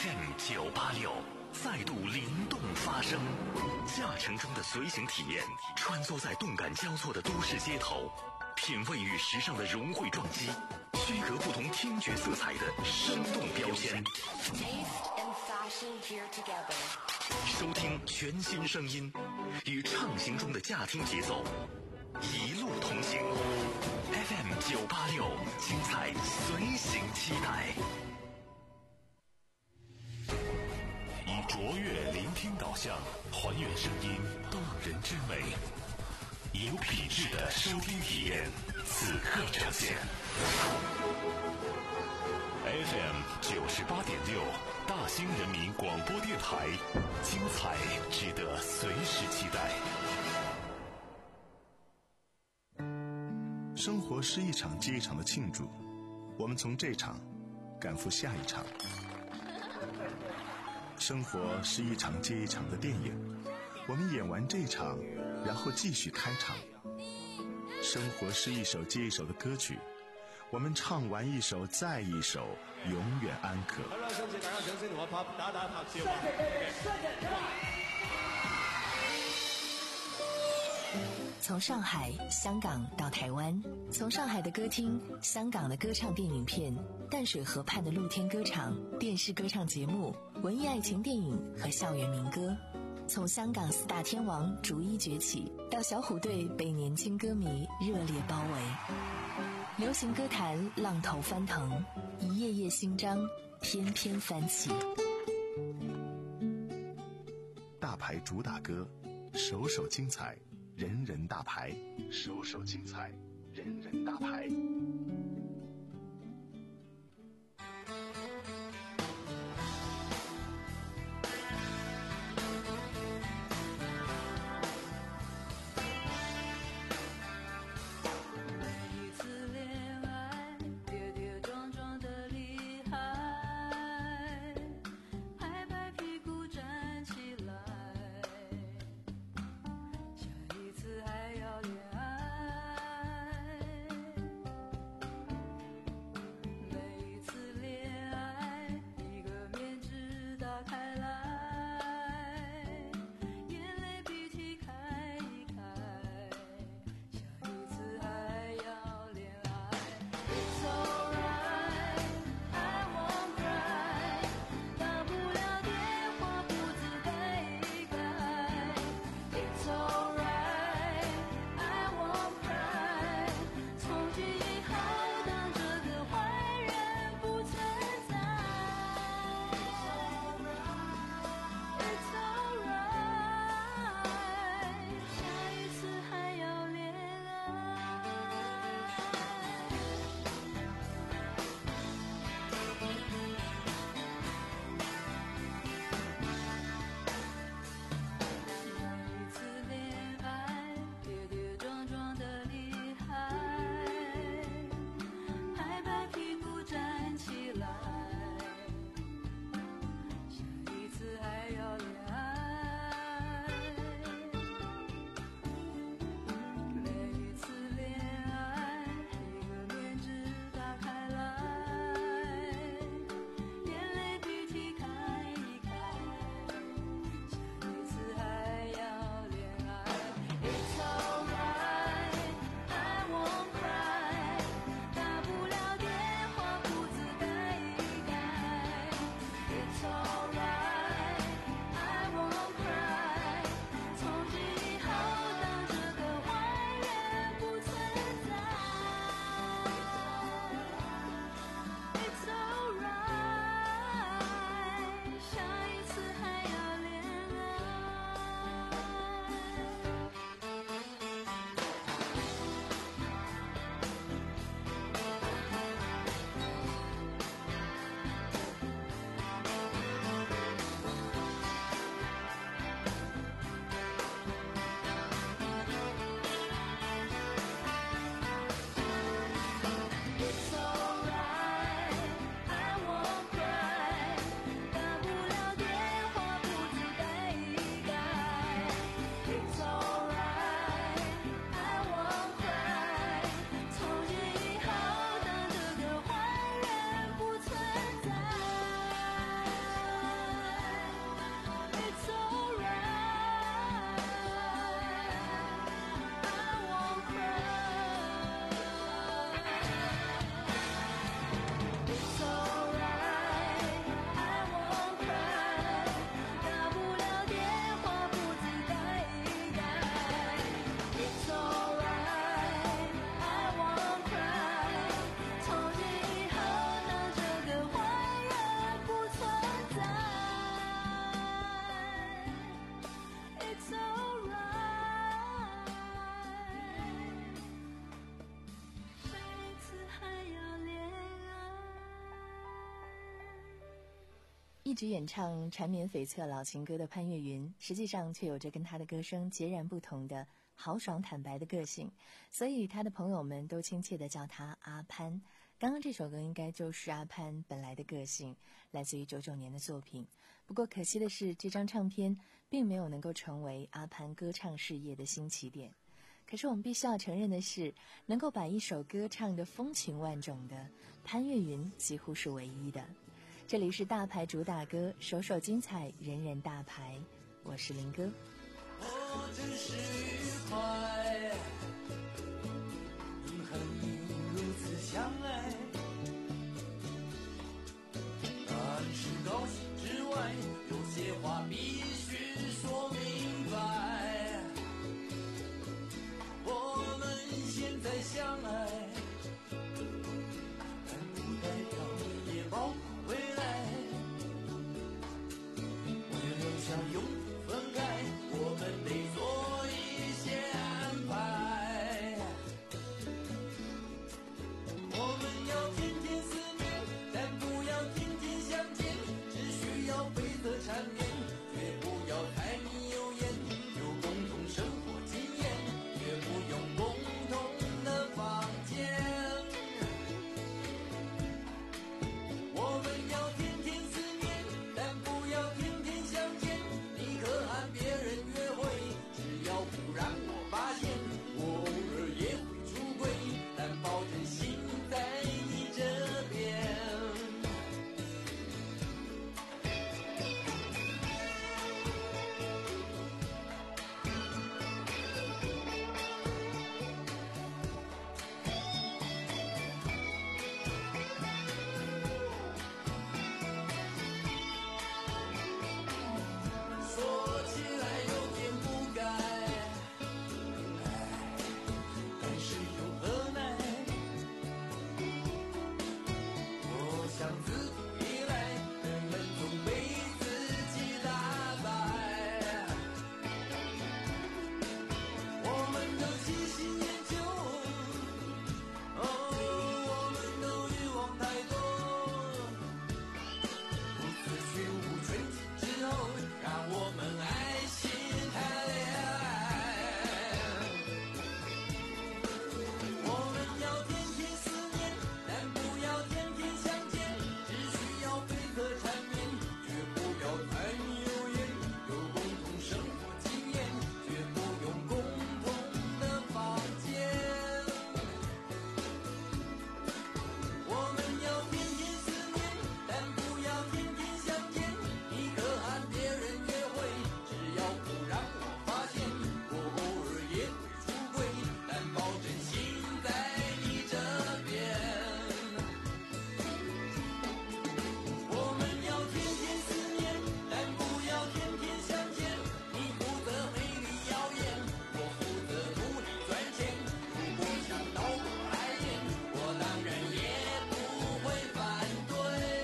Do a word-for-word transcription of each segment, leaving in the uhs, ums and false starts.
F M 九八六再度灵动发声，驾乘中的随行体验，穿梭在动感交错的都市街头，品味与时尚的融汇撞击，区隔不同听觉色彩的生动标签。收听全新声音，与畅行中的驾听节奏，一路同行。F M 九八六，精彩随行期待。以卓越聆听导向，还原声音动人之美，有品质的收听体验，此刻呈现。F M 九十八点六，大兴人民广播电台，精彩值得随时期待。 生活是一场接一场的庆祝，我们从这场赶赴下一场。生活是一场接一场的电影，我们演完这场，然后继续开场。生活是一首接一首的歌曲，我们唱完一首再一首，永远安可。 从上海、香港到台湾，从上海的歌厅、香港的歌唱电影片、淡水河畔的露天歌场、电视歌唱节目、文艺爱情电影和校园民歌，从香港四大天王逐一崛起，到小虎队被年轻歌迷热烈包围，流行歌坛浪头翻腾，一页页新章翩翩翻起。 大牌主打歌，首首精彩，人人大牌，首首精彩，人人大牌。 一直演唱缠绵悱恻老情歌的潘越云，实际上却有着跟他的歌声截然不同的豪爽坦白的个性，所以他的朋友们都亲切地叫他阿潘。刚刚这首歌应该就是阿潘本来的个性，来自于九九年的作品。不过可惜的是，这张唱片并没有能够成为阿潘歌唱事业的新起点。可是我们必须要承认的是，能够把一首歌唱得风情万种的潘越云几乎是唯一的。这里是大牌主打歌，首首精彩，人人大牌。我是林哥。 我真是愉快，和你如此相爱，但是高兴之外，有些话必须说明白。我们现在相爱，但不代表也包括未来。为留下永不分开，我们得做一些安排。我们要天天思念，但不要天天相见，只需要配合缠绵，绝不要柴米油盐，有共同生活经验，绝不用共同的房间。我们要天天思念，但不要天天相见，你可和别人约会，只要不让我发现，我偶尔也会出轨，但保证心在你这边。说起来有点不该，但是又何奈？我想自古以来，人们总被自己打败。我们都喜新厌旧，哦，我们都欲望太多。不自虚无纯净之后，让我们爱情谈恋爱。我们要天天思念，但不要天天相见，只需要配合缠绵，绝不要柴米油盐，有共同生活经验，绝不用共同的房间。我们要天天思念，但不要天天相见，你可和别人约会，只要不让我发现，我偶尔也会出轨，但保证心在你这边。我们要天天思念，但不要天天相见，你负责美丽耀眼，我负责努力赚钱，如果想倒过来演，我当然也不会反对。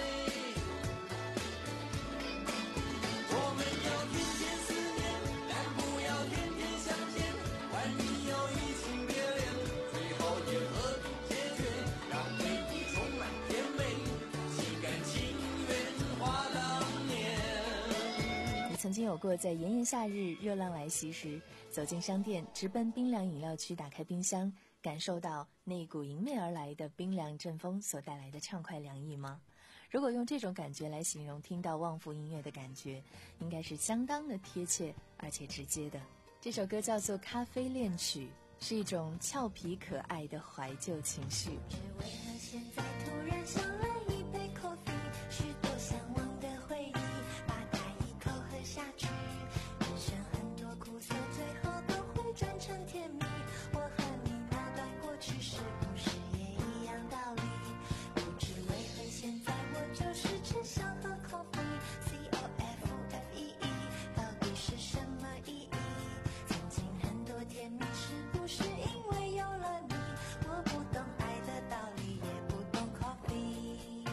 我们要天天思念，但不要天天相见，万一要移情别恋，最好也和平解决，让回忆充满甜美，心甘情愿花当年。 你曾经有过在炎炎夏日热浪来袭时，走进商店，直奔冰凉饮料区，打开冰箱，感受到那一股迎面而来的冰凉阵风所带来的畅快凉意吗？如果用这种感觉来形容听到旺福音乐的感觉，应该是相当的贴切而且直接的。这首歌叫做《咖啡恋曲》，是一种俏皮可爱的怀旧情绪。 只为何现在突然想来一杯 coffee， 许多向往的回忆，把它一口喝下去。人生很多苦涩，最后都会转成甜蜜。我和你那段过去，是不是也一样道理？不知为何现在我就是只想喝 coffee，C O F F E E， 到底是什么意义？曾经很多甜蜜，是不是因为有了你？我不懂爱的道理，也不懂 coffee。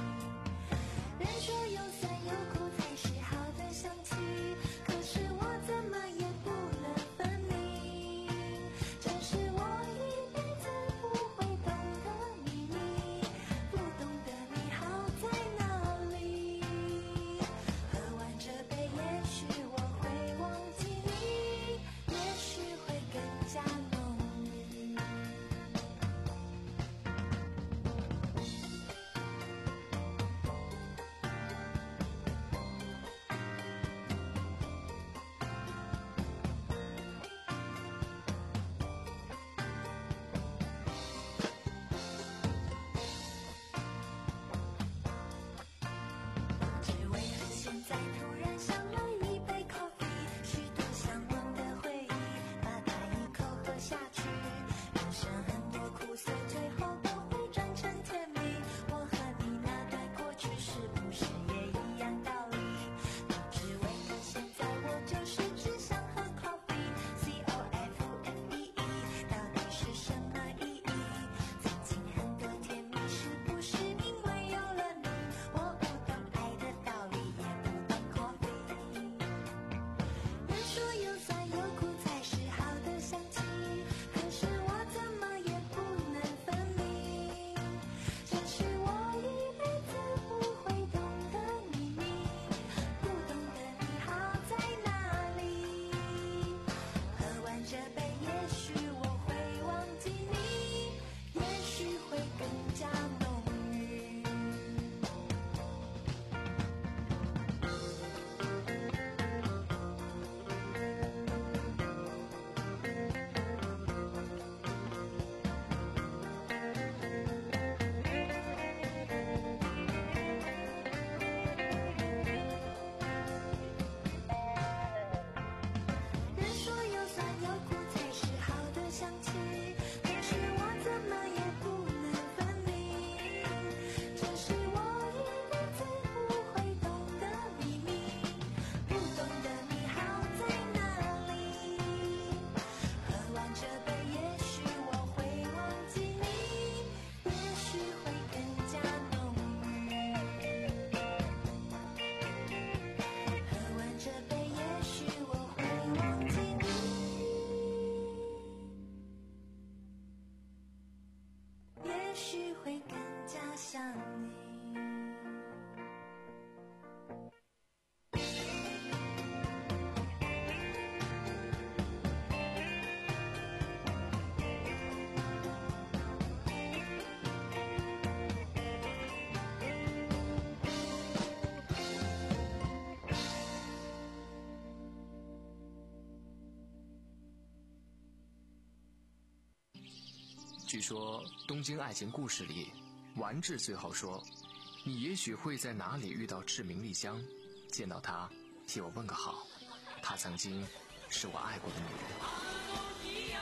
据说《东京爱情故事》里，丸治最后说，你也许会在哪里遇到志明丽香，见到她替我问个好，她曾经是我爱过的女人。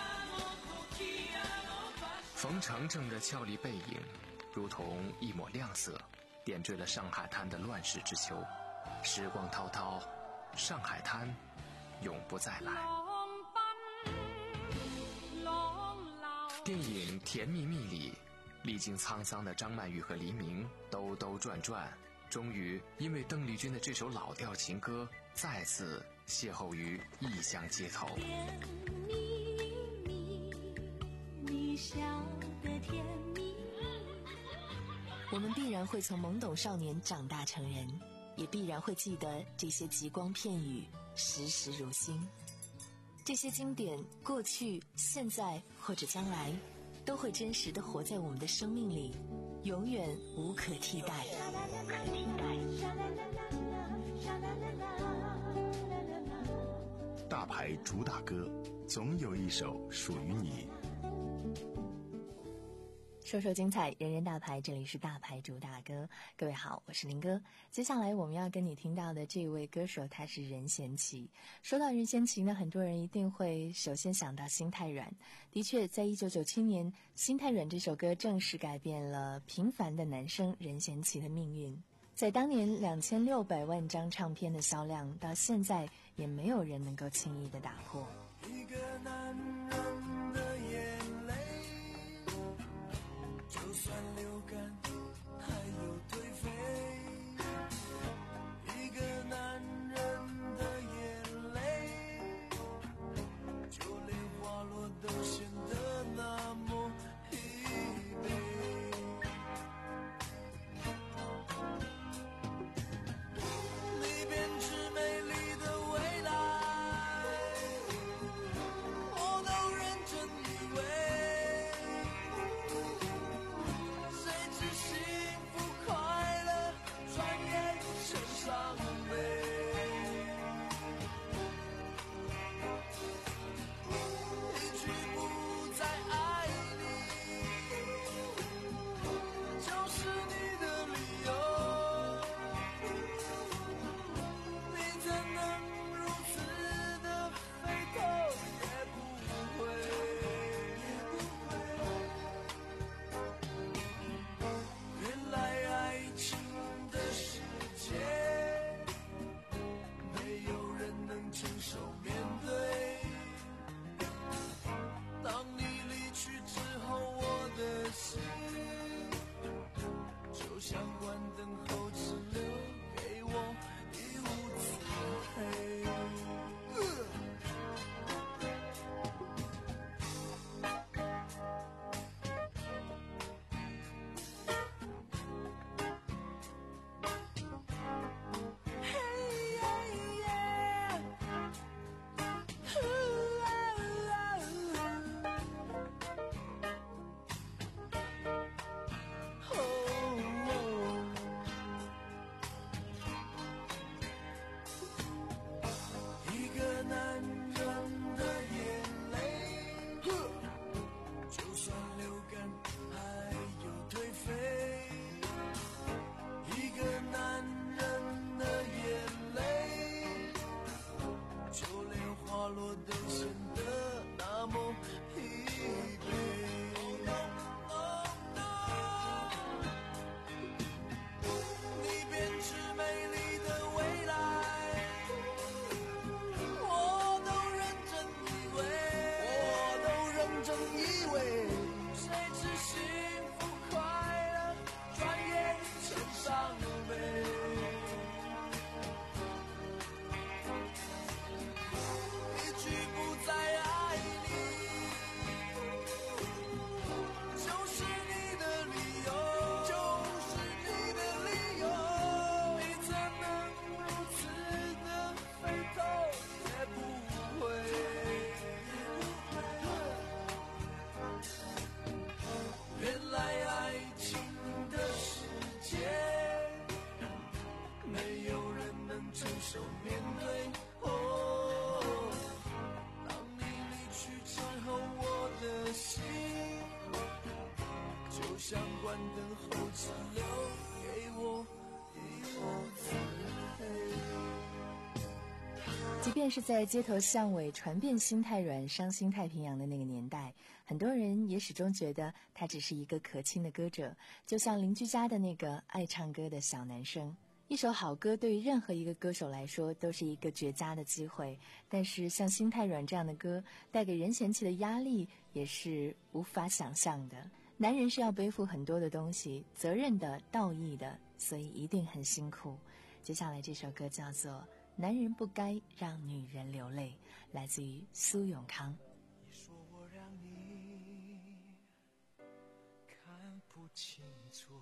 冯程程的俏丽背影如同一抹亮色，点缀了上海滩的乱世之秋。时光滔滔，上海滩永不再来。电影《甜蜜蜜》里，历经沧桑的张曼玉和黎明兜兜转转，终于因为邓丽君的这首老调情歌，再次邂逅于异乡街头。 甜蜜蜜，你笑得甜蜜。 我们必然会从懵懂少年长大成人，也必然会记得这些极光片语，时时如新。这些经典，过去、现在或者将来，都会真实地活在我们的生命里，永远无可替代。无可替代。 大牌主打歌，总有一首属于你。 说说精彩，人人大牌，这里是大牌主打歌。各位好，我是林哥。接下来我们要跟你听到的这位歌手，他是任贤齐。说到任贤齐呢，很多人一定会首先想到心太软。的确，在一九九七年，《心太软》这首歌正式改变了平凡的男生任贤齐的命运。在当年两千六百万张唱片的销量，到现在也没有人能够轻易的打破。 一个男人的眼泪，就算流干还有颓废，一个男人的眼泪，就连滑落都显得那么疲惫。你编织美丽的未来，我想关灯后只留给我一屋子黑。 即便是在街头巷尾传遍心太软伤心太平洋的那个年代，很多人也始终觉得他只是一个可亲的歌者，就像邻居家的那个爱唱歌的小男生。一首好歌对于任何一个歌手来说都是一个绝佳的机会，但是像心太软这样的歌带给任贤齐的压力也是无法想象的。男人是要背负很多的东西，责任的、道义的，所以一定很辛苦。接下来这首歌叫做男人不该让女人流泪，来自于苏永康。 你说我让你看不清楚，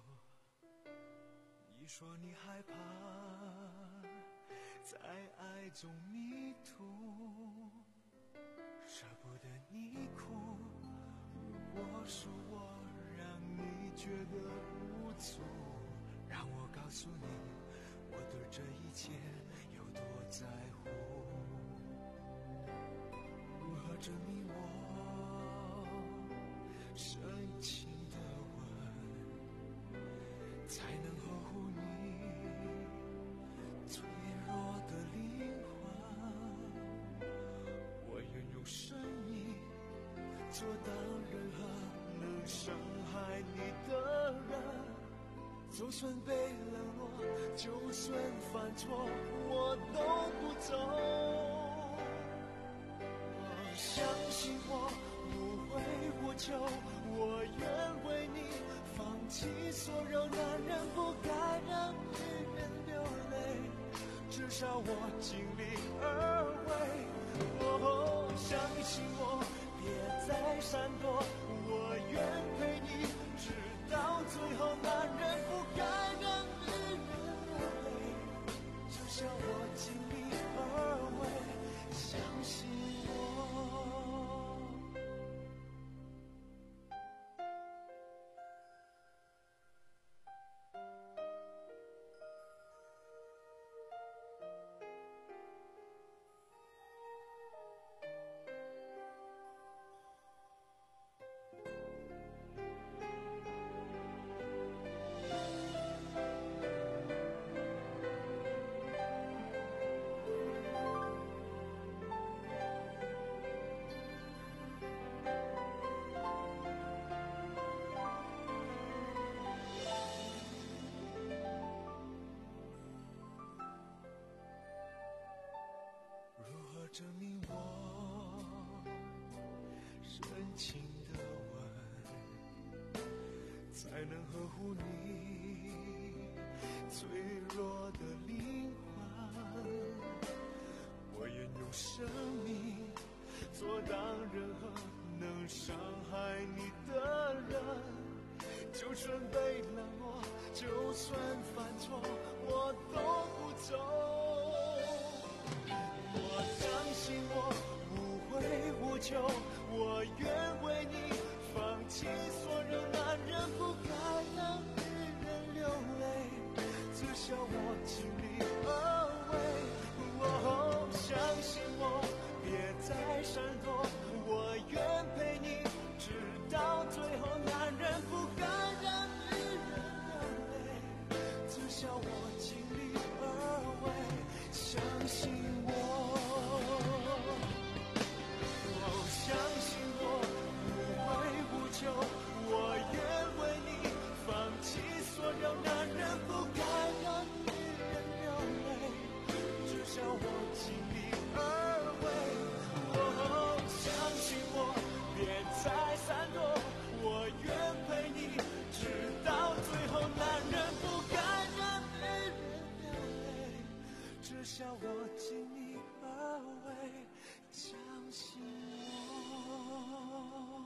你说你害怕在爱中迷途，舍不得你哭，我说我让你觉得无助，让我告诉你我对这一切有多在乎。如何证明我深情的吻才能呵护你脆弱的灵魂？我愿用生命做当任何能伤害你的人，就算被冷落，就算犯错，我都不走。我相信我无悔无求，我愿为你放弃所有，男人不该让女人流泪，至少我尽力而为。哦，相信我，别再闪躲，我愿陪你直到最后，男人不该让女人流泪，至少我尽力而为，相信我。证明我深情的吻才能呵护你脆弱的灵魂。我愿用生命做当任何能伤害你的人，就算被冷落，就算犯错，我都不走。我相信我无悔无求，我愿为你放弃所有，男人不该让女人流泪，至少我尽力而为。哦，相信我，别再闪躲，我愿陪你直到最后，男人不该让女人流泪，至少我尽力而为，相信我。相信我无悔无求，我愿为你放弃所有，男人不该让女人流泪，至少我尽力而为。哦，相信我，别再闪躲，我愿陪你直到最后，男人不该让女人流泪，至少我尽力而为，相信我。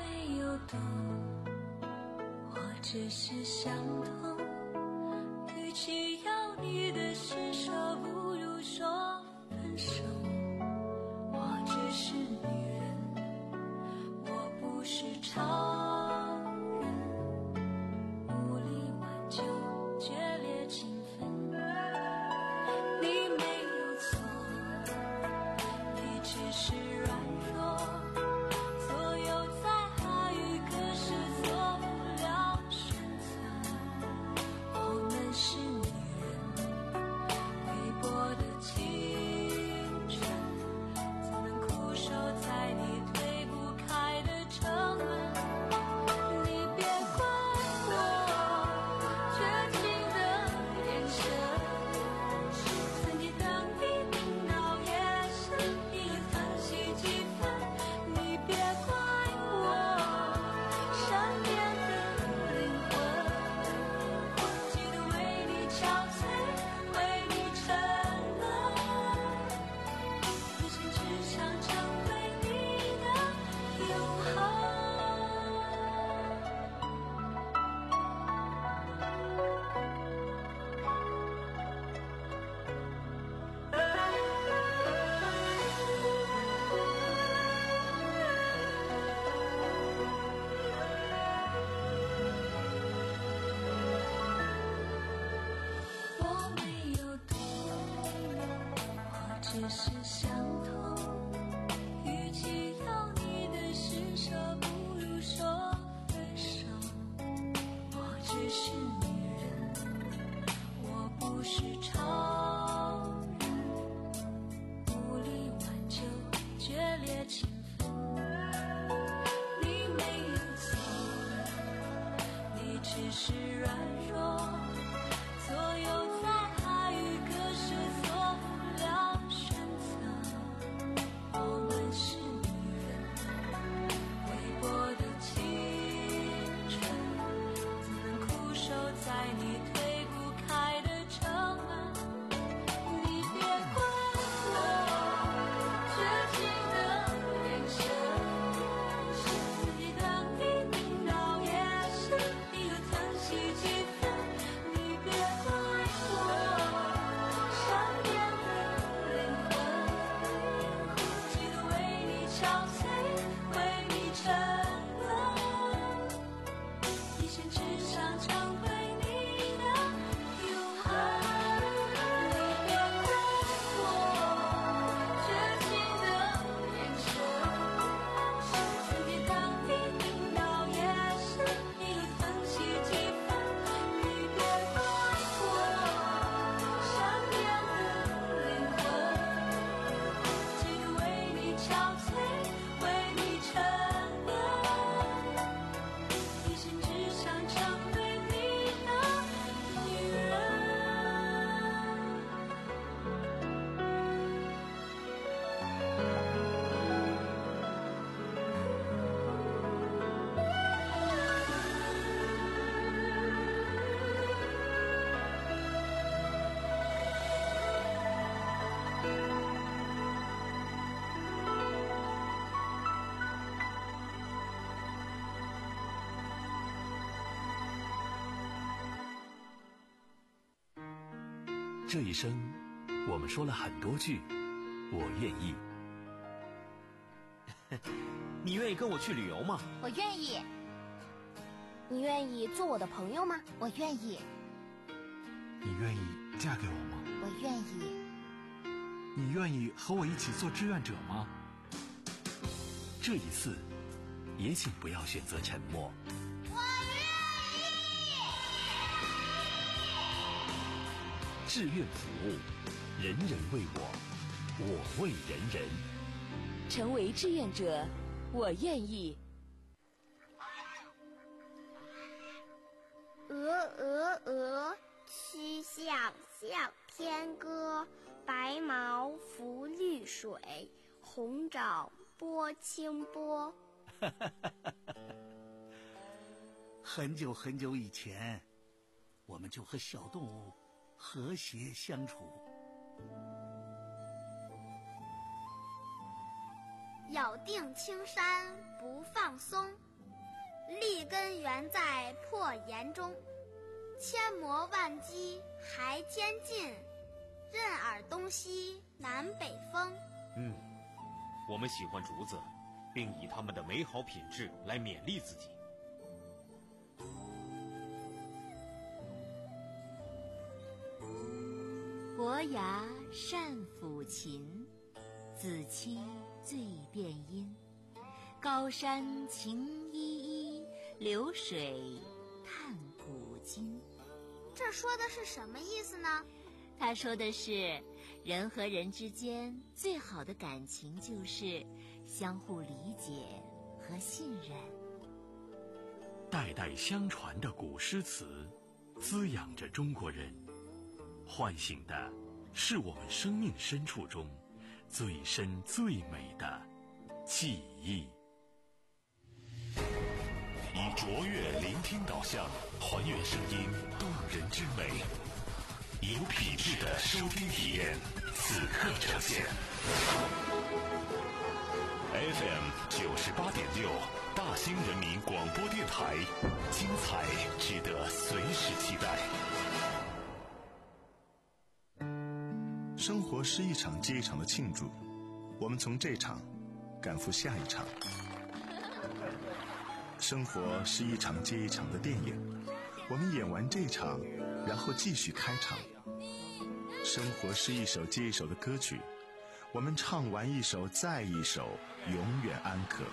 没有懂，我只是想通，与其要你的施舍，不如说分手。我只是女人，我不是超人，无力挽救决裂情分。你没有错，你只是软弱，所有在爱与割舍做不了选择。我们是女人，微薄的青春，怎能苦守在你推不开的城门？你别怪我绝情的眼神，曾经等你等到夜深，你又疼惜几分？你别怪我善变的灵魂，记得为你憔悴，为你沉沦，一心只想成为你的永恒。我没有懂，我只是想通，与其要你的施舍，不如说分手。我只是女人，我不是超人，无力挽救决裂情分。你没有错，你只是软弱，所有在爱与割舍做不了选择。我们是女人，微薄的青春，怎能苦守在你推不开的城门？你别怪我绝情的眼神，自己等你等到夜深，你又疼惜几分？你别怪我善变的灵魂，记得为你憔悴，为你沉沦，一心只想成为你的永恒。你别怪我绝情的眼神，曾经等你等到夜深，你又疼惜几分？你别怪我善变的灵魂，记得为你憔悴，为你沉沦，一心只想成为你的女人。 这一生，我们说了很多句“我愿意”。 你愿意跟我去旅游吗？ 我愿意。你愿意做我的朋友吗？我愿意。 你愿意嫁给我吗？ 我愿意。 你愿意和我一起做志愿者吗？ 这一次，也请不要选择沉默。志愿服务，人人为我，我为人人。 成为志愿者，我愿意。 鹅鹅鹅，曲项向天歌。白毛浮绿水，红掌拨清波。 很久很久以前，我们就和小动物和谐相处。 咬定青山不放松， 立根原在破岩中，千磨万击还坚劲，任尔东西南北风。 嗯，我们喜欢竹子，并以它们的美好品质来勉励自己。 伯牙善抚琴，子期最辨音。高山晴依依，流水探古今。 这说的是什么意思呢？ 他说的是，人和人之间最好的感情就是相互理解和信任。 代代相传的古诗词，滋养着中国人，唤醒的是我们生命深处中最深最美的记忆。以卓越聆听导向，还原声音动人之美，有品质的收听体验，此刻呈现。F M 九十八点六，大兴人民广播电台，精彩值得随时期待。 生活是一场接一场的庆祝，我们从这场赶赴下一场。生活是一场接一场的电影，我们演完这场，然后继续开场。生活是一首接一首的歌曲，我们唱完一首再一首，永远安可。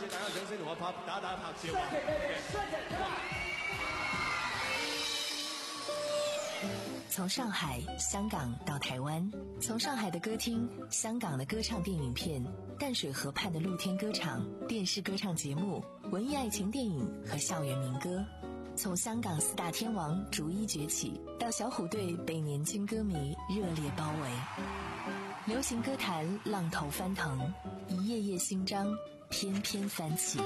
从上海、香港到台湾，从上海的歌厅、香港的歌唱电影片、淡水河畔的露天歌场、电视歌唱节目、文艺爱情电影和校园民歌，从香港四大天王逐一崛起，到小虎队被年轻歌迷热烈包围，流行歌坛浪头翻腾，一页页新章翩翩翻起。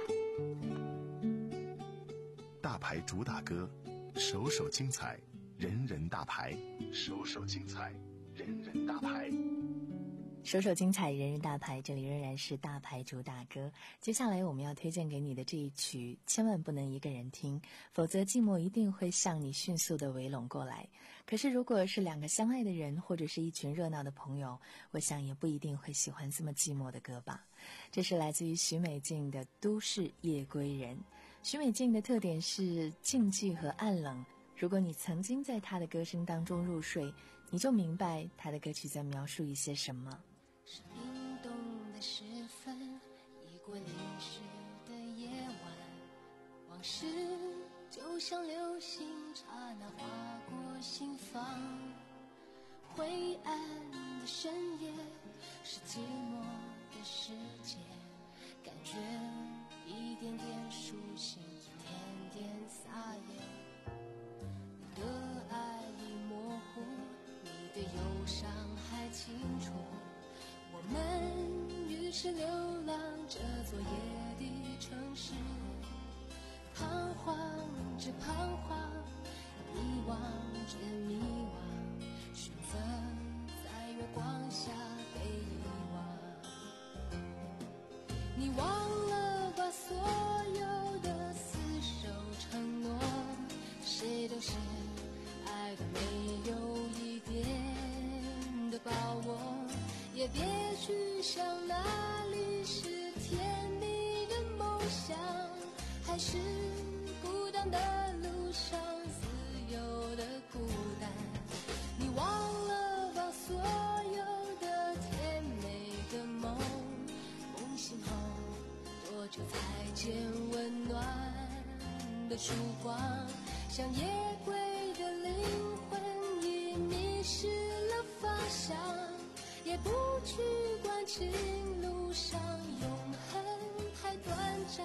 大牌主打歌，首首精彩，人人大牌，首首精彩，人人大牌。 首首精彩，人人大牌，这里仍然是大牌主打歌。接下来我们要推荐给你的这一曲，千万不能一个人听，否则寂寞一定会向你迅速的围拢过来。可是如果是两个相爱的人，或者是一群热闹的朋友，我想也不一定会喜欢这么寂寞的歌吧。这是来自于许美静的《都市夜归人》。许美静的特点是静寂和暗冷，如果你曾经在她的歌声当中入睡，你就明白她的歌曲在描述一些什么。 是冰冻的时分，已过零时的夜晚，往事就像流星刹那划过心房。灰暗的深夜是寂寞的世界，感觉一点点苏醒，一点点撒野。你的爱已模糊，你的忧伤还清楚，我们于是流浪这座夜的城市，彷徨着彷徨，迷惘着迷惘，选择在月光下被遗忘。你忘了把所有的厮守承诺，谁都是爱的没有一点的把握，也别去想哪里是甜蜜的梦想，还是孤单的路上自由的孤单。你忘了把所有的甜美的梦，梦醒后多久才见温暖的曙光，像夜归的灵魂已迷失了方向，也不去管情路上永恒太短暂。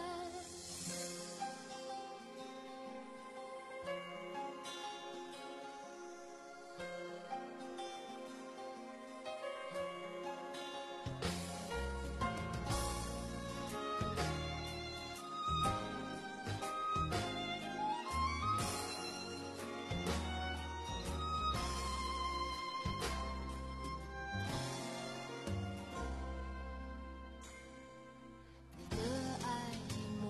你的爱已模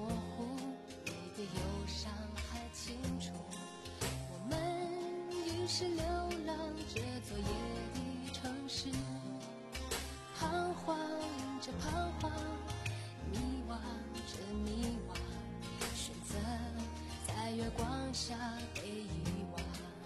是流浪这座夜的城市，彷徨着彷徨，迷惘着迷惘，选择在月光下被遗忘。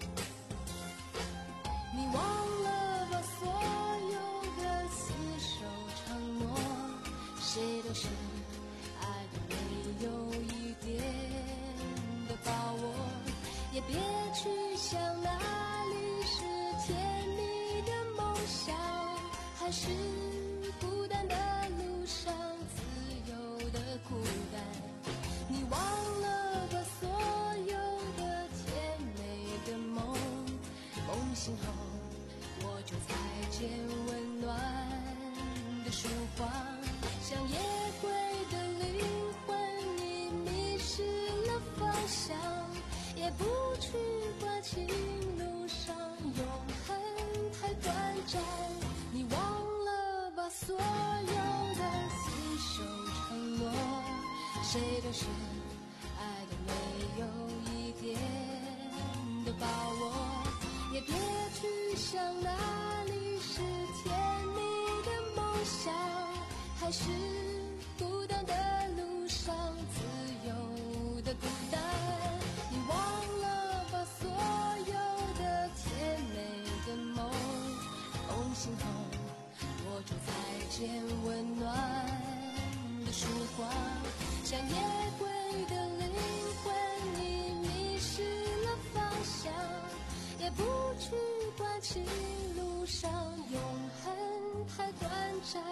你忘了把所有的厮守承诺，谁都是爱的没有一点的把握，也别去想哪里是甜蜜的梦想，还是孤单的路上自由的孤单。你忘了把所有的甜美的梦，梦醒后我就再见温暖的曙光。像夜归的灵魂，你迷失了方向，也不去关心路上永恒太短暂。你忘了把所有的厮守承诺，谁都是爱的没有一点的把握，也别去想哪里是甜蜜的梦想，还是孤单的路上自由的孤单。你忘了把所有的甜美的梦，梦醒后我就再见温暖的曙光。像夜归的灵魂，你迷失了方向，也不去关心路上永恒太短暂，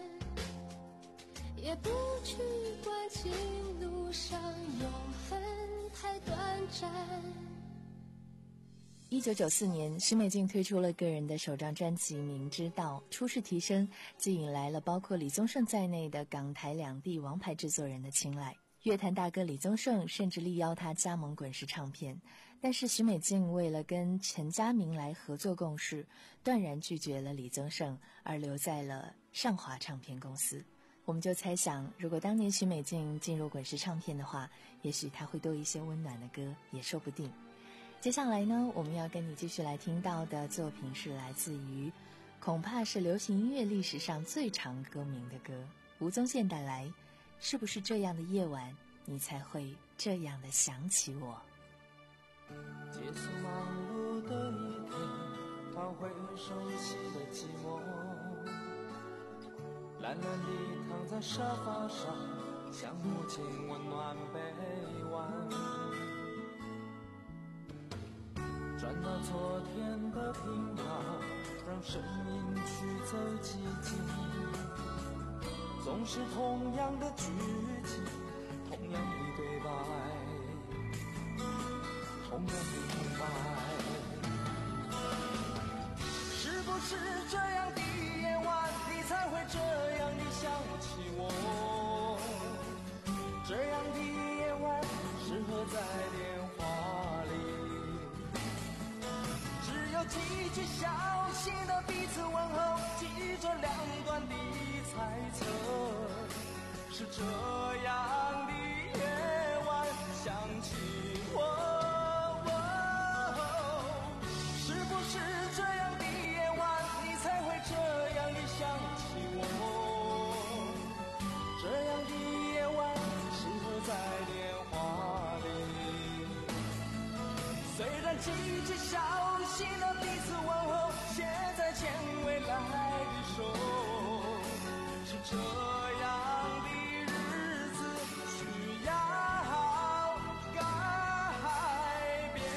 也不去关心路上永恒太短暂。 一九九四年，许美静推出了个人的首张专辑《明知道》，初试提升，既引来了包括李宗盛在内的港台两地王牌制作人的青睐。乐坛大哥李宗盛甚至力邀他加盟滚石唱片，但是许美静为了跟陈家明来合作共事，断然拒绝了李宗盛，而留在了上华唱片公司。我们就猜想，如果当年许美静进入滚石唱片的话，也许她会多一些温暖的歌，也说不定。接下来呢，我们要跟你继续来听到的作品是来自于恐怕是流行音乐历史上最长歌名的歌，吴宗宪带来是不是这样的夜晚你才会这样的想起我。 结束忙碌的一天，找回熟悉的寂寞，懒懒地躺在沙发上，想母亲温暖臂弯，转到昨天的频道，让声音驱走寂静，总是同样的剧情，同样的对白，同样的空白。是不是这样的夜晚你才会这样的想起我？这样的夜晚适合在电话里，只有几句小心的彼此问候，记着两端的猜测。是这样的夜晚想起我，是不是这样的夜晚你才会这样的想起我？这样的夜晚适合在电话里，虽然几句小心的彼此问候，现在牵未来的手，是这样的日子需要改变。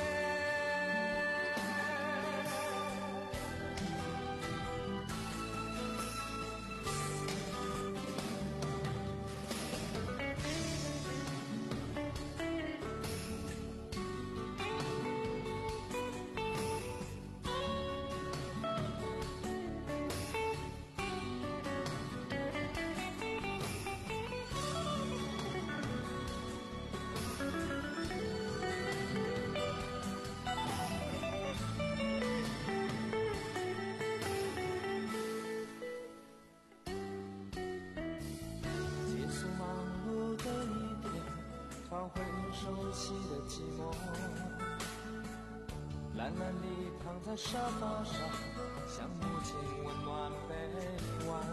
熟悉的寂寞，懒懒懒地躺在沙发上，像母亲温暖臂弯。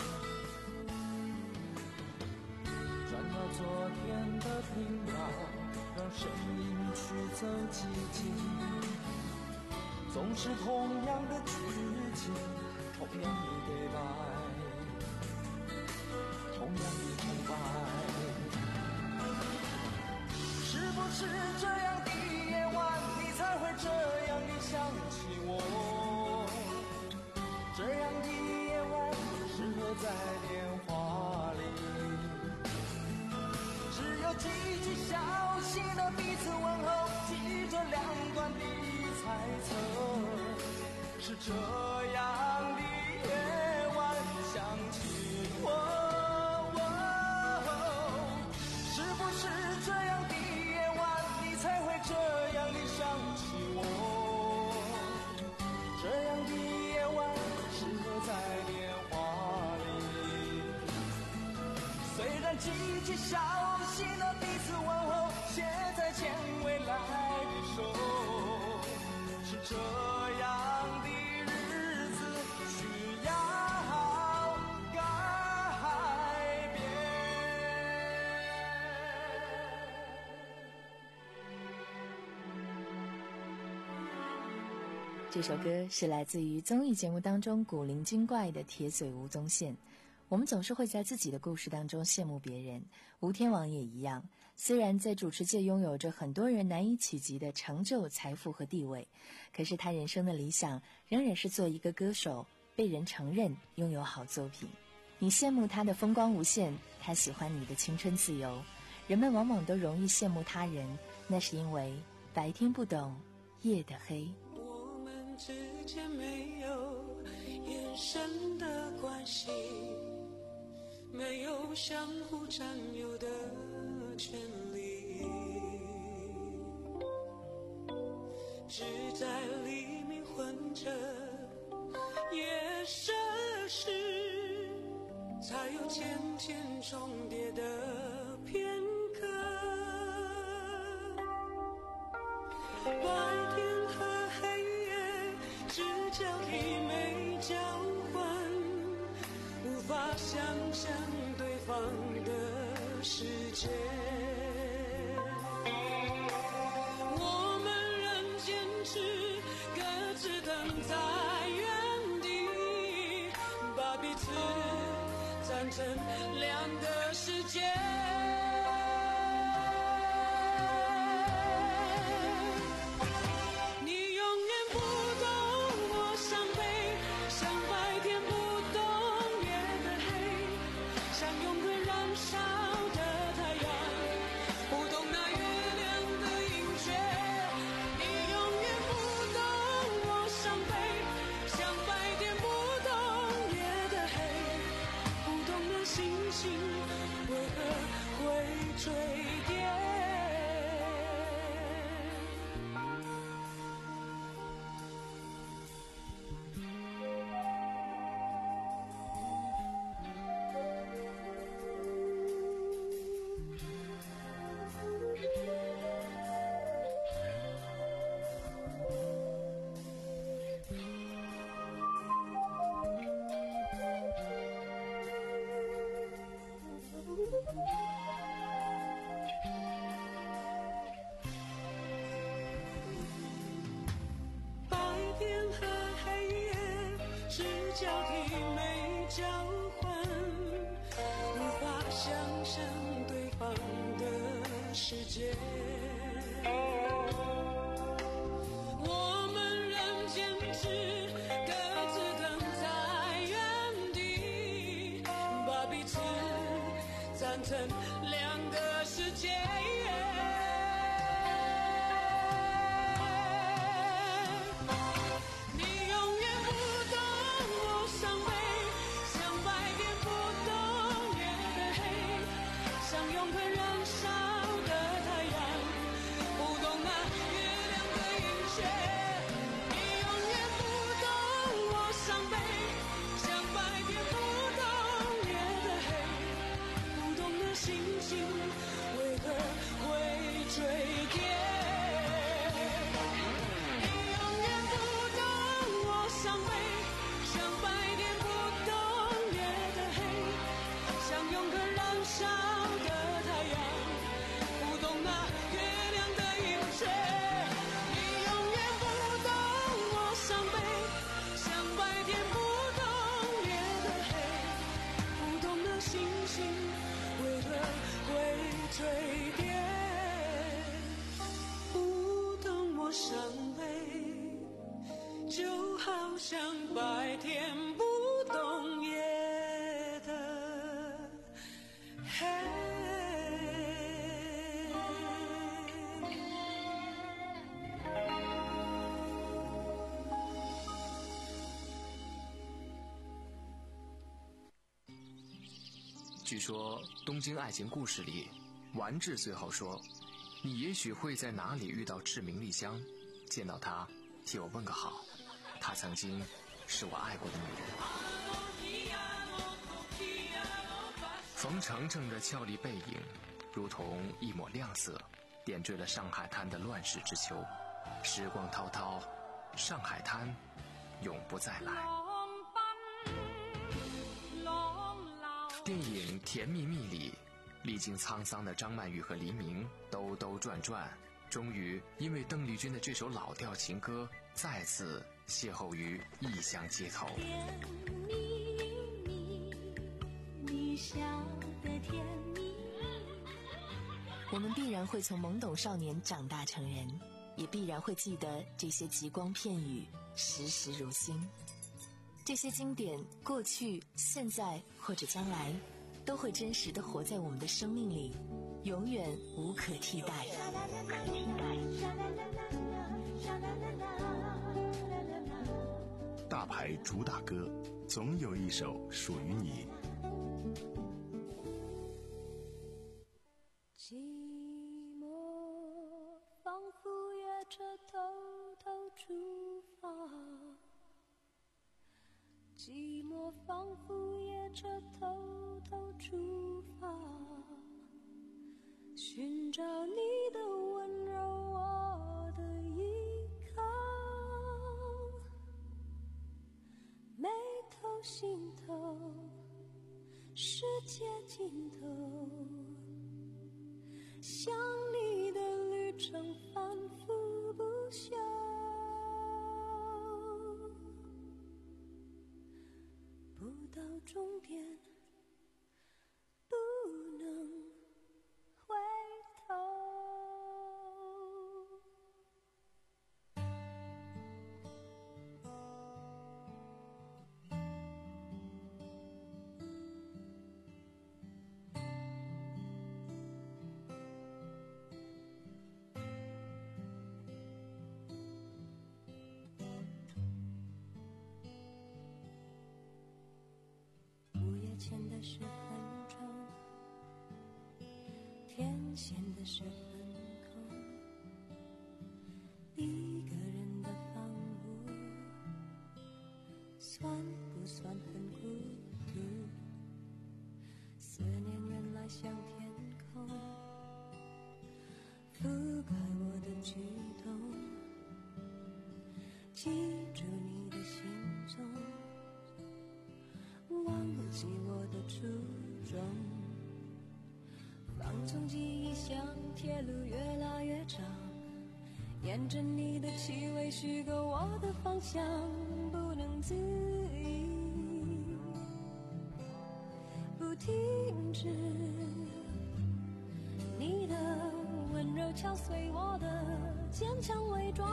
转到昨天的频道，让声音驱走寂静。总是同样的剧情，同样的对白，同样的空白。是不是这样的夜晚，你才会这样的想起我？这样的夜晚适合在电话里，只有几句小心的彼此问候，记着两端的猜测。是这样的夜晚想起我，是不是这样的夜晚你才会这样的想起我？这样的夜晚适合在电话里，虽然几句小心的彼此问候写在牵未来的手，是这样的日子需要改变。 这首歌是来自于综艺节目当中古灵精怪的铁嘴吴宗宪。我们总是会在自己的故事当中羡慕别人，吴天王也一样。虽然在主持界拥有着很多人难以企及的成就、财富和地位，可是他人生的理想仍然是做一个歌手，被人承认，拥有好作品。你羡慕他的风光无限，他喜欢你的青春自由。人们往往都容易羡慕他人，那是因为白天不懂夜的黑。 我们之间没有眼神的关系，没有相互占有的权利，只在黎明混着夜深时，才有渐渐重叠的片刻。白天和黑夜只交替没交换，无法想象对方的世界。我们仍坚持各自等在原地，把彼此站成两个世界。交替没交换，无法想象对方的世界。我们仍坚持各自等在原地，把彼此站成两个世界。心我伤悲，就好像白天不懂夜的黑。 据说《东京爱情故事》里，丸治最后说：“你也许会在哪里遇到志明丽香，见到她，替我问个好。她曾经是我爱过的女人。”冯程程的俏丽背影，如同一抹亮色，点缀了上海滩的乱世之秋。时光滔滔，上海滩永不再来。电影《甜蜜蜜》里，历经沧桑的张曼玉和黎明兜兜转转，终于因为邓丽君的这首老调情歌，再次邂逅于异乡街头。 甜蜜蜜，你笑得甜蜜。 我们必然会从懵懂少年长大成人，也必然会记得这些极光片语，时时如新。这些经典，过去、现在或者将来，都会真实地活在我们的生命里，永远无可替代。 大牌主打歌，总有一首属于你。 寂寞仿佛也着偷偷出发，寂寞仿佛也着偷偷出发，寻找你的温柔，我的依靠，眉头心头，世界尽头，想你的旅程反复不休，不到终点不能回头。前的十分钟，天显得十分空，一个人的房屋，算不算很孤独？思念原来像天空，覆盖我的举动，记住你的行踪，忘记我的初衷，放纵记忆像铁路越拉越长，沿着你的气味虚构我的方向，不能自已，不停止，你的温柔敲碎我的坚强伪装，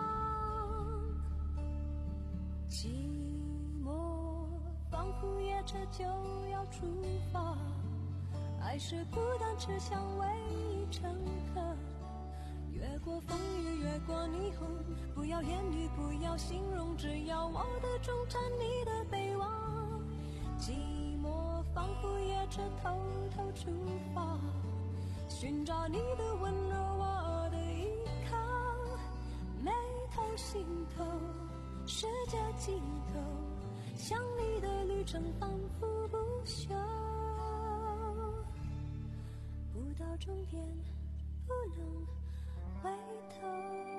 寂寞仿佛夜车就要出发，爱是孤单车厢唯一乘客，越过风雨越过霓虹，不要言语不要形容，只要我的忠诚你的悲望，寂寞仿佛夜车偷偷出发，寻找你的温柔我的依靠，眉头心头世界尽头，想你的旅程反复不休，不到终点不能回头。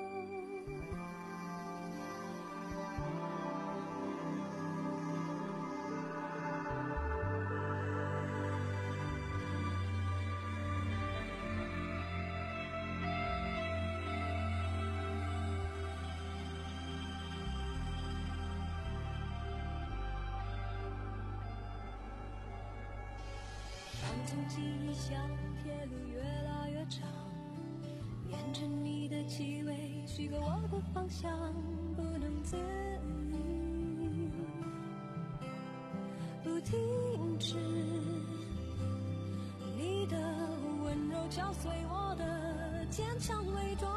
放纵记忆像铁路越拉越长，沿着你的气味几个我的方向不能自已，不停止。你的温柔敲碎我的坚强伪装，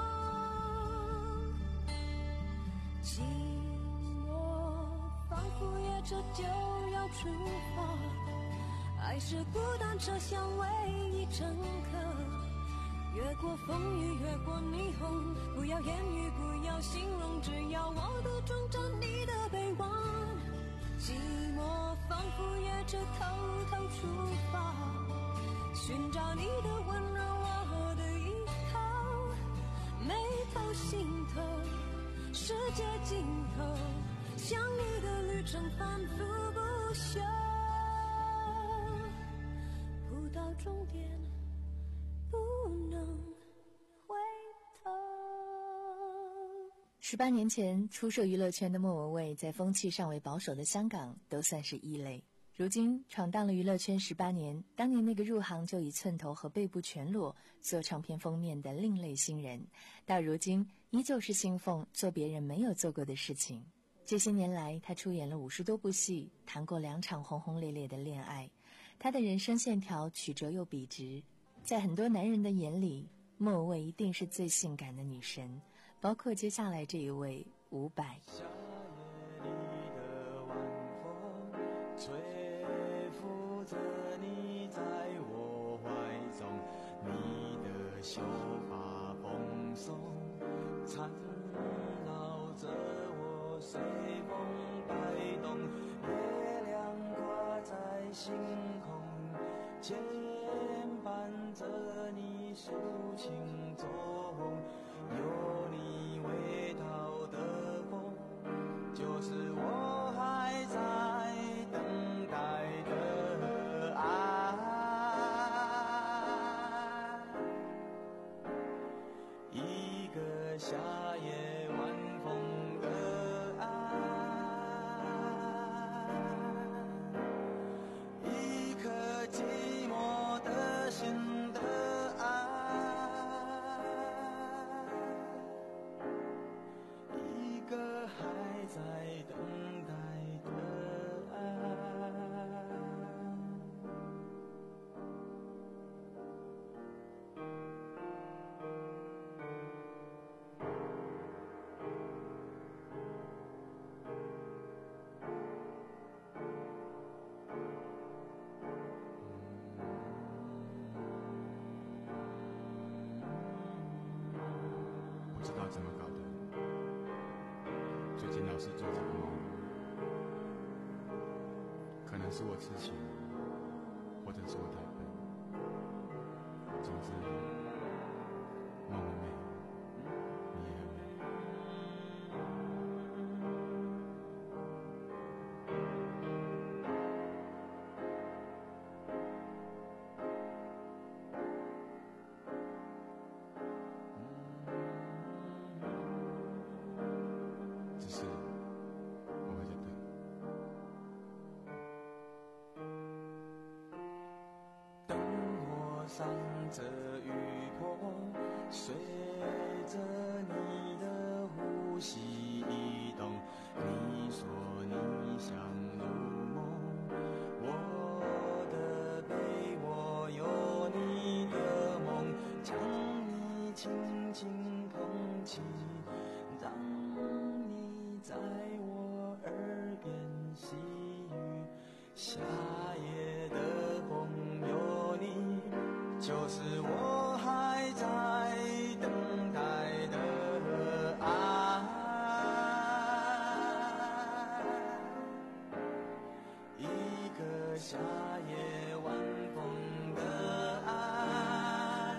寂寞仿佛也这就要出发，爱是孤单车厢唯一乘客，越过风雨，越过霓虹，不要言语，不要形容，只要我的钟站，你的臂弯。寂寞仿佛也着偷偷出发，寻找你的温柔，我的依靠，眉头心头，世界尽头，相遇的旅程反复不休，不到终点不能回头。 十八年前出涉娱乐圈的莫文蔚，在风气尚未保守的香港都算是异类。如今闯荡了娱乐圈十八年，当年那个入行就以寸头和背部全裸做唱片封面的另类新人，到如今依旧是信奉做别人没有做过的事情。这些年来，他出演了五十多部戏，谈过两场轰轰烈烈的恋爱。他的人生线条曲折又笔直，在很多男人的眼里，莫文蔚一定是最性感的女神，包括接下来这一位伍佰。 吹拂着你在我怀中，你的秀发蓬松，缠绕着我随风摆动，月亮挂在星空，牵绊着你抒情作风，有你味道的风，就是我还在等待的爱，一个夏夜晚风的爱，一颗寂寞的心的爱，一个还在等待的爱。 不知道怎么搞的，最近老是做这个梦，可能是我痴情，或者是我太笨。总之，梦很美，你也很美。只是我会在等。 灯火闪着雨波，随着你的呼吸移动。你说你想入梦，我的被窝有你的梦，将你轻轻捧起，让你在我耳边细语。夏夜的风有你，就是我还在等待的爱，一个夏夜晚风的爱，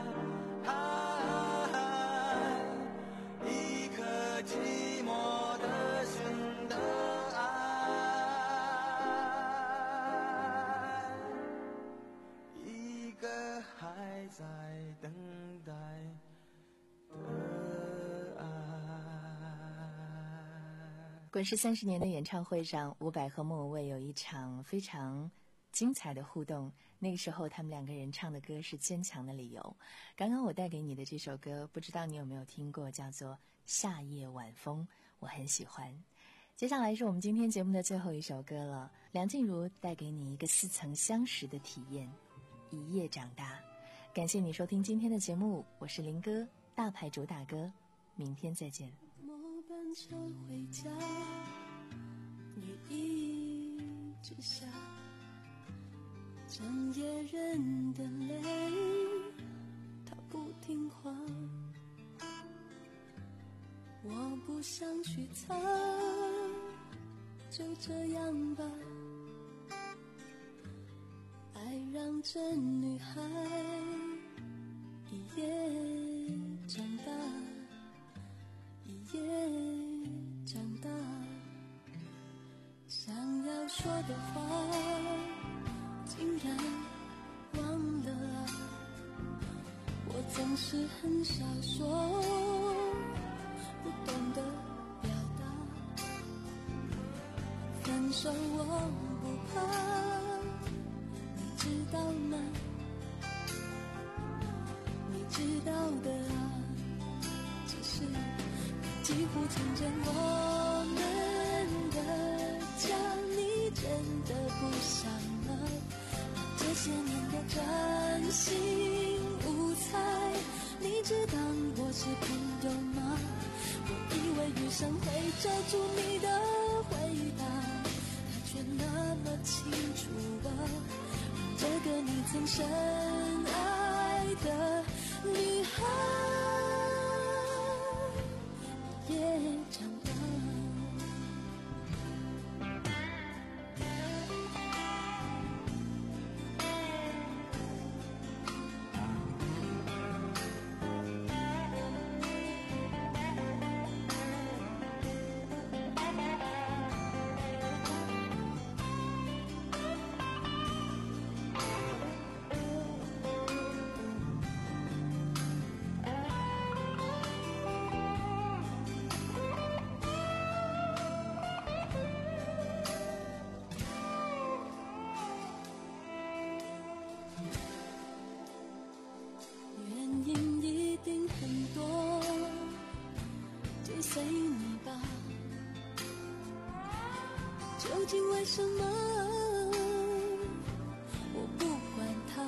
一颗寂寞的心的爱，一个还在等待的爱。 滚石三十年的演唱会上，伍佰和莫文蔚有一场非常精彩的互动。那个时候他们两个人唱的歌是《坚强的理由》。刚刚我带给你的这首歌，不知道你有没有听过，叫做《夏夜晚风》，我很喜欢。接下来是我们今天节目的最后一首歌了，梁静茹带给你一个似曾相识的体验，一夜长大。感谢你收听今天的节目，我是林哥，大牌主打歌，明天再见。 末班车回家，雨一直下，整夜人的泪，它不听话，我不想去擦，就这样吧。爱让这女孩一夜长大，一夜长大，想要说的话竟然忘了啊，我总是很少说，不懂得表达，分手我不怕，你知道吗？你知道的啊，只是几乎成真我们的家，你真的不想了？这些年的专心无猜，你只当我是朋友吗？我以为余生会遮住你的回答，它却那么清楚啊，这个你曾深爱的女孩也长大。随你吧，究竟为什么我不管他？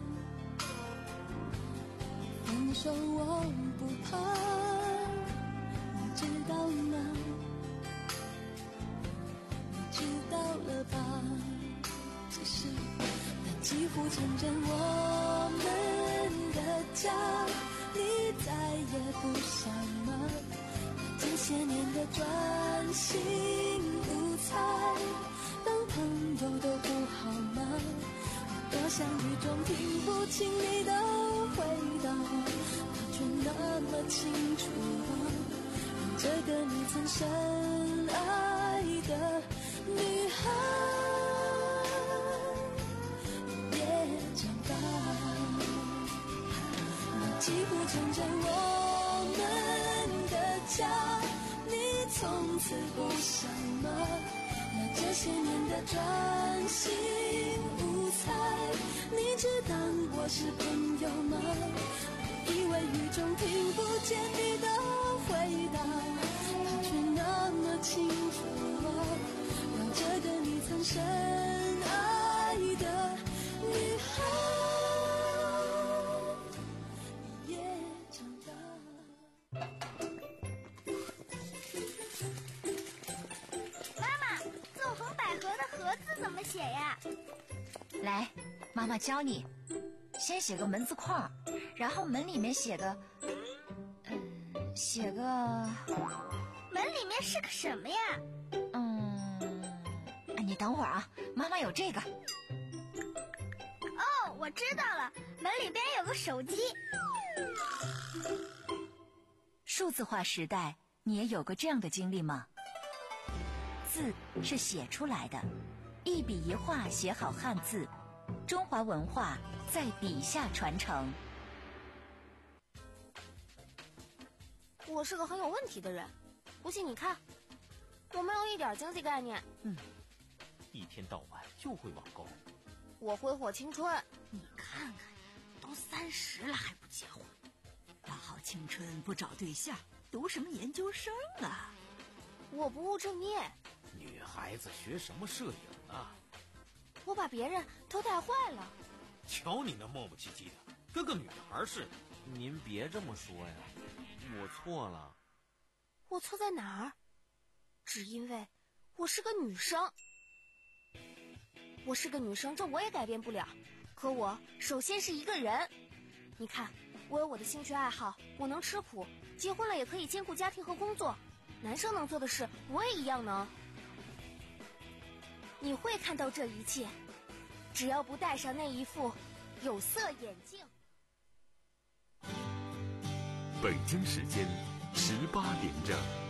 分手我不怕，你知道吗？你知道了吧？只是那几乎成真我们的家，你再也不想吗？这些年的专心无猜，当朋友都不好吗？我多想雨中听不清你的回答，它却那么清楚啊，让这个你曾深爱的女孩也长大。你几乎成真我们的家，你从此不想吗？那这些年的专心无猜，你只当我是朋友吗？我以为雨中听不见你的回答，它却那么清楚啊，让这个你曾深爱的女孩也长大。 红百合的合字怎么写呀？ 来，妈妈教你。先写个门字框，然后门里面写个，嗯，写个。 门里面是个什么呀？ 嗯，你等会儿啊，妈妈有这个。 哦，我知道了，门里边有个手机。 数字化时代，你也有过这样的经历吗？字是写出来的，一笔一画写好汉字，中华文化在笔下传承。 我是个很有问题的人，不信你看，我没有一点经济概念。 嗯，一天到晚就会网购， 我挥霍青春。 你看看，都三十了还不结婚，大好青春不找对象，读什么研究生啊？ 我不务正业。 女孩子学什么摄影啊？ 我把别人都带坏了。 瞧你那磨磨唧唧的，跟个女孩似的。 您别这么说呀，我错了。 我错在哪儿？只因为我是个女生。我是个女生，这我也改变不了。可我首先是一个人。你看，我有我的兴趣爱好，我能吃苦，结婚了也可以兼顾家庭和工作。男生能做的事，我也一样能。你会看到这一切，只要不戴上那一副有色眼镜。 北京时间十八点整。